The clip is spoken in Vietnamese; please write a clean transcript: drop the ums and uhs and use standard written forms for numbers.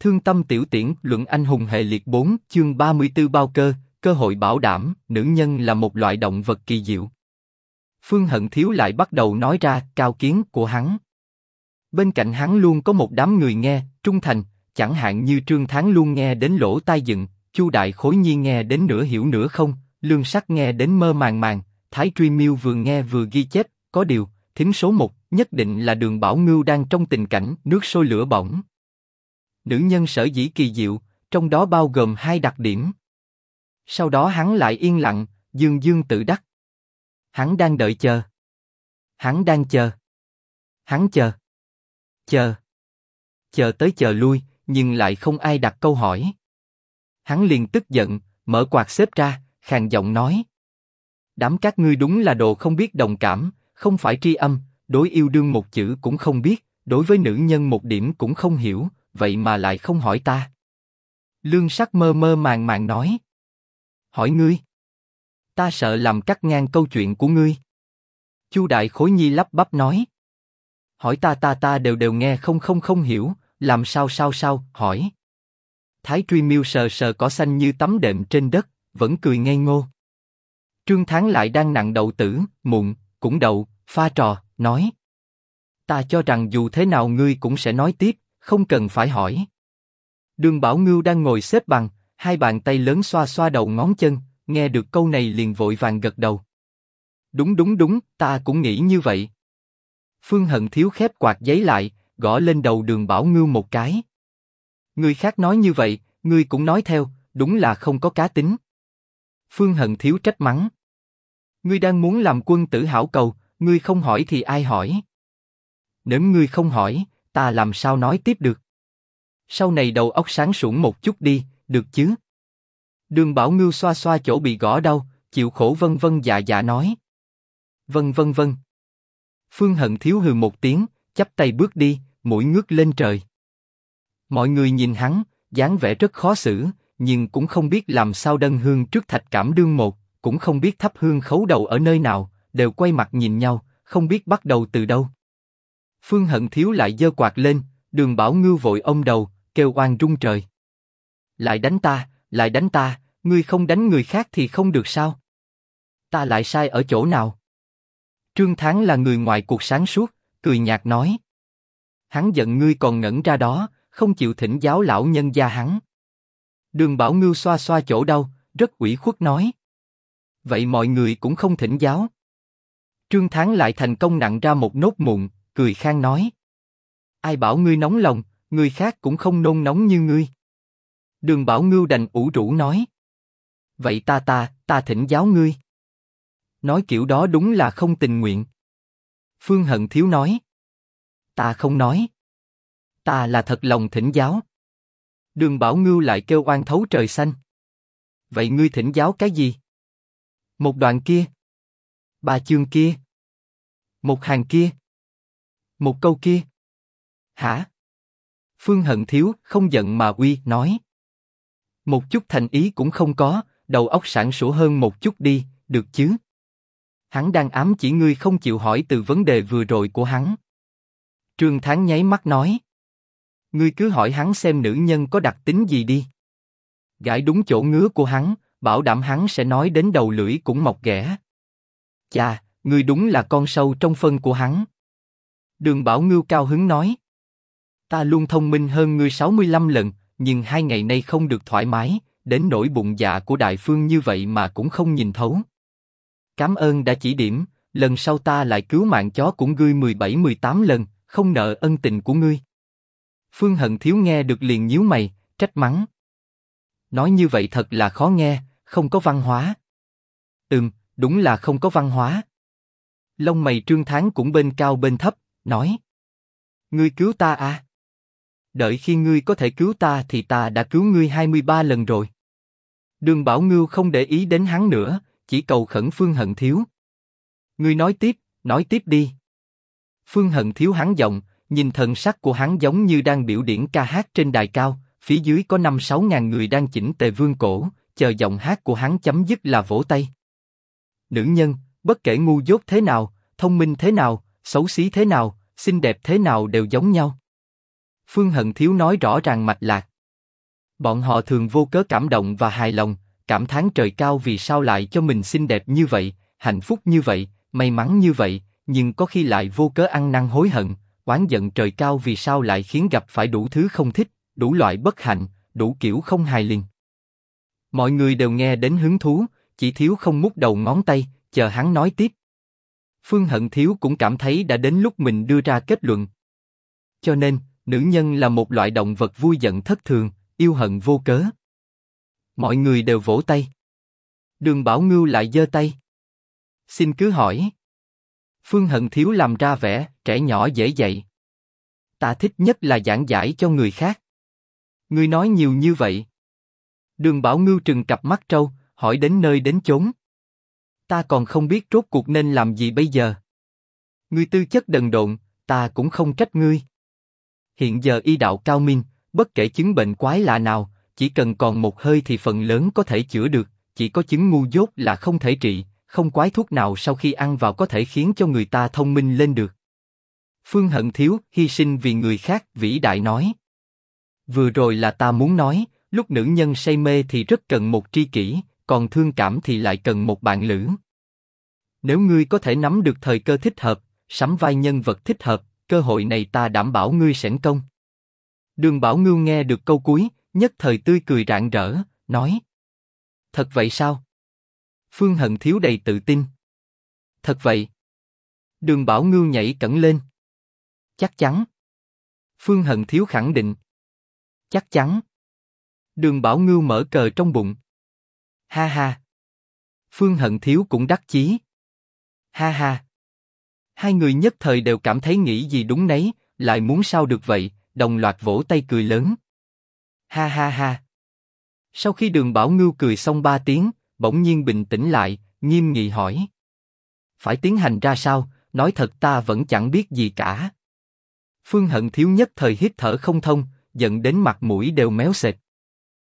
Thương tâm tiểu tiễn luận anh hùng hệ liệt 4 chương 34 bao cơ, cơ hội bảo đảm, nữ nhân là một loại động vật kỳ diệu. Phương Hận Thiếu lại bắt đầu nói ra cao kiến của hắn. Bên cạnh hắn luôn có một đám người nghe, trung thành, chẳng hạn như Trương Thán luôn nghe đến lỗ tai dựng, Chu Đại Khối Nhi nghe đến nửa hiểu nửa không, Lương Sắc nghe đến mơ màng màng, Thái Truy Miêu vừa nghe vừa ghi chép, có điều, thính số 1, nhất định là Đường Bảo Ngưu đang trong tình cảnh nước sôi lửa bỏng. Nữ nhân sở dĩ kỳ diệu, trong đó bao gồm 2 đặc điểm. Sau đó hắn lại yên lặng, dương dương tự đắc. Hắn đang đợi chờ. Hắn đang chờ. Hắn chờ. Chờ. Chờ tới chờ lui, nhưng lại không ai đặt câu hỏi. Hắn liền tức giận, mở quạt xếp ra, khàn giọng nói. Đám các ngươi đúng là đồ không biết đồng cảm, không phải tri âm, đối yêu đương một chữ cũng không biết, đối với nữ nhân một điểm cũng không hiểu, vậy mà lại không hỏi ta. Lương Sắc mơ mơ màng màng nói. Hỏi ngươi? Ta sợ làm cắt ngang câu chuyện của ngươi. Chu Đại Khối Nhi lắp bắp nói. Hỏi ta đều nghe không hiểu, làm sao, hỏi. Thái Truy Miêu sờ sờ cỏ xanh như tắm đệm trên đất, vẫn cười ngây ngô. Trương Thán lại đang nặng đậu tử, muộn, cũng đậu, pha trò, nói. Ta cho rằng dù thế nào ngươi cũng sẽ nói tiếp, không cần phải hỏi. Đường Bảo Ngưu đang ngồi xếp bằng, 2 bàn tay lớn xoa xoa đầu ngón chân, nghe được câu này liền vội vàng gật đầu. Đúng, ta cũng nghĩ như vậy. Phương Hận Thiếu khép quạt giấy lại, gõ lên đầu Đường Bảo Ngưu một cái. Người khác nói như vậy, ngươi cũng nói theo, đúng là không có cá tính. Phương Hận Thiếu trách mắng. Ngươi đang muốn làm quân tử hảo cầu, ngươi không hỏi thì ai hỏi? Nếu ngươi không hỏi, ta làm sao nói tiếp được? Sau này đầu óc sáng suốt một chút đi, được chứ? Đường Bảo Ngưu xoa xoa chỗ bị gõ đau, chịu khổ vân dạ nói. Vân. Phương Hận Thiếu hừ một tiếng, chắp tay bước đi, mũi ngước lên trời. Mọi người nhìn hắn, dáng vẻ rất khó xử, nhưng cũng không biết làm sao đân hương trước thạch cảm đương một, cũng không biết thắp hương khấu đầu ở nơi nào, đều quay mặt nhìn nhau, không biết bắt đầu từ đâu. Phương Hận Thiếu lại giơ quạt lên, Đường Bảo Ngưu vội ôm đầu, kêu oan rung trời. Lại đánh ta, ngươi không đánh người khác thì không được sao? Ta lại sai ở chỗ nào? Trương Thán là người ngoài cuộc sáng suốt, cười nhạt nói. Hắn giận ngươi còn ngẩn ra đó, không chịu thỉnh giáo lão nhân gia hắn. Đường Bảo Ngưu xoa xoa chỗ đau, rất ủy khuất nói. Vậy mọi người cũng không thỉnh giáo. Trương Thán lại thành công nặn ra một nốt mụn, cười khan nói. Ai bảo ngươi nóng lòng, người khác cũng không nôn nóng như ngươi. Đường Bảo Ngưu đành ủ rũ nói. Vậy ta thỉnh giáo ngươi. Nói kiểu đó đúng là không tình nguyện. Phương Hận Thiếu nói. Ta không nói. Ta là thật lòng thỉnh giáo. Đường Bảo Ngưu lại kêu oan thấu trời xanh. Vậy ngươi thỉnh giáo cái gì? Một đoạn kia. 3 chương kia. Một hàng kia. Một câu kia. Hả? Phương Hận Thiếu không giận mà uy nói. Một chút thành ý cũng không có, đầu óc sáng sủa hơn một chút đi, được chứ? Hắn đang ám chỉ ngươi không chịu hỏi từ vấn đề vừa rồi của hắn. Trương Thán nháy mắt nói. Ngươi cứ hỏi hắn xem nữ nhân có đặc tính gì đi. Gãi đúng chỗ ngứa của hắn, bảo đảm hắn sẽ nói đến đầu lưỡi cũng mọc ghẻ. Chà, ngươi đúng là con sâu trong phân của hắn. Đường Bảo Ngưu cao hứng nói. Ta luôn thông minh hơn ngươi 65 lần, nhưng 2 ngày nay không được thoải mái, đến nỗi bụng dạ của Đại Phương như vậy mà cũng không nhìn thấu. Cảm ơn đã chỉ điểm, lần sau ta lại cứu mạng chó của ngươi 17-18 lần, không nợ ân tình của ngươi. Phương Hận Thiếu nghe được liền nhíu mày, trách mắng. Nói như vậy thật là khó nghe, không có văn hóa. Đúng là không có văn hóa. Lông mày Trương Thán cũng bên cao bên thấp, nói. Ngươi cứu ta à? Đợi khi ngươi có thể cứu ta thì ta đã cứu ngươi 23 lần rồi. Đường Bảo Ngưu không để ý đến hắn nữa, chỉ cầu khẩn Phương Hận Thiếu. Ngươi nói tiếp đi. Phương Hận Thiếu hắn giọng, nhìn thần sắc của hắn giống như đang biểu diễn ca hát trên đài cao, phía dưới có 5-6 ngàn người đang chỉnh tề vương cổ, chờ giọng hát của hắn chấm dứt là vỗ tay. Nữ nhân, bất kể ngu dốt thế nào, thông minh thế nào, xấu xí thế nào, xinh đẹp thế nào đều giống nhau. Phương Hận Thiếu nói rõ ràng mạch lạc. Bọn họ thường vô cớ cảm động và hài lòng, cảm thán trời cao vì sao lại cho mình xinh đẹp như vậy, hạnh phúc như vậy, may mắn như vậy, nhưng có khi lại vô cớ ăn năn hối hận, oán giận trời cao vì sao lại khiến gặp phải đủ thứ không thích, đủ loại bất hạnh, đủ kiểu không hài liền. Mọi người đều nghe đến hứng thú, chỉ thiếu không mút đầu ngón tay, chờ hắn nói tiếp. Phương Hận Thiếu cũng cảm thấy đã đến lúc mình đưa ra kết luận. Cho nên, nữ nhân là một loại động vật vui giận thất thường, yêu hận vô cớ. Mọi người đều vỗ tay. Đường Bảo Ngưu lại giơ tay. Xin cứ hỏi. Phương Hận Thiếu làm ra vẻ trẻ nhỏ dễ dạy. Ta thích nhất là giảng giải cho người khác. Ngươi nói nhiều như vậy. Đường Bảo Ngưu trừng cặp mắt trâu, hỏi đến nơi đến chốn. Ta còn không biết rốt cuộc nên làm gì bây giờ. Ngươi tư chất đần độn, ta cũng không trách ngươi. Hiện giờ y đạo cao minh, bất kể chứng bệnh quái lạ nào, chỉ cần còn một hơi thì phần lớn có thể chữa được, chỉ có chứng ngu dốt là không thể trị, không quái thuốc nào sau khi ăn vào có thể khiến cho người ta thông minh lên được. Phương Hận Thiếu hy sinh vì người khác vĩ đại nói. Vừa rồi là ta muốn nói, lúc nữ nhân say mê thì rất cần một tri kỷ, còn thương cảm thì lại cần một bạn lữ. Nếu ngươi có thể nắm được thời cơ thích hợp, sắm vai nhân vật thích hợp, cơ hội này ta đảm bảo ngươi sẻn công. Đường Bảo Ngưu nghe được câu cuối, nhất thời tươi cười rạng rỡ, nói. Thật vậy sao? Phương Hận Thiếu đầy tự tin. Thật vậy. Đường Bảo Ngưu nhảy cẫng lên. Chắc chắn. Phương Hận Thiếu khẳng định. Chắc chắn. Đường Bảo Ngưu mở cờ trong bụng. Ha ha. Phương Hận Thiếu cũng đắc chí. Ha ha. Hai người nhất thời đều cảm thấy nghĩ gì đúng nấy, lại muốn sao được vậy, đồng loạt vỗ tay cười lớn. Ha ha ha. Sau khi Đường Bảo Ngưu cười xong 3 tiếng, bỗng nhiên bình tĩnh lại, nghiêm nghị hỏi. Phải tiến hành ra sao, nói thật ta vẫn chẳng biết gì cả. Phương Hận Thiếu nhất thời hít thở không thông, giận đến mặt mũi đều méo sệt.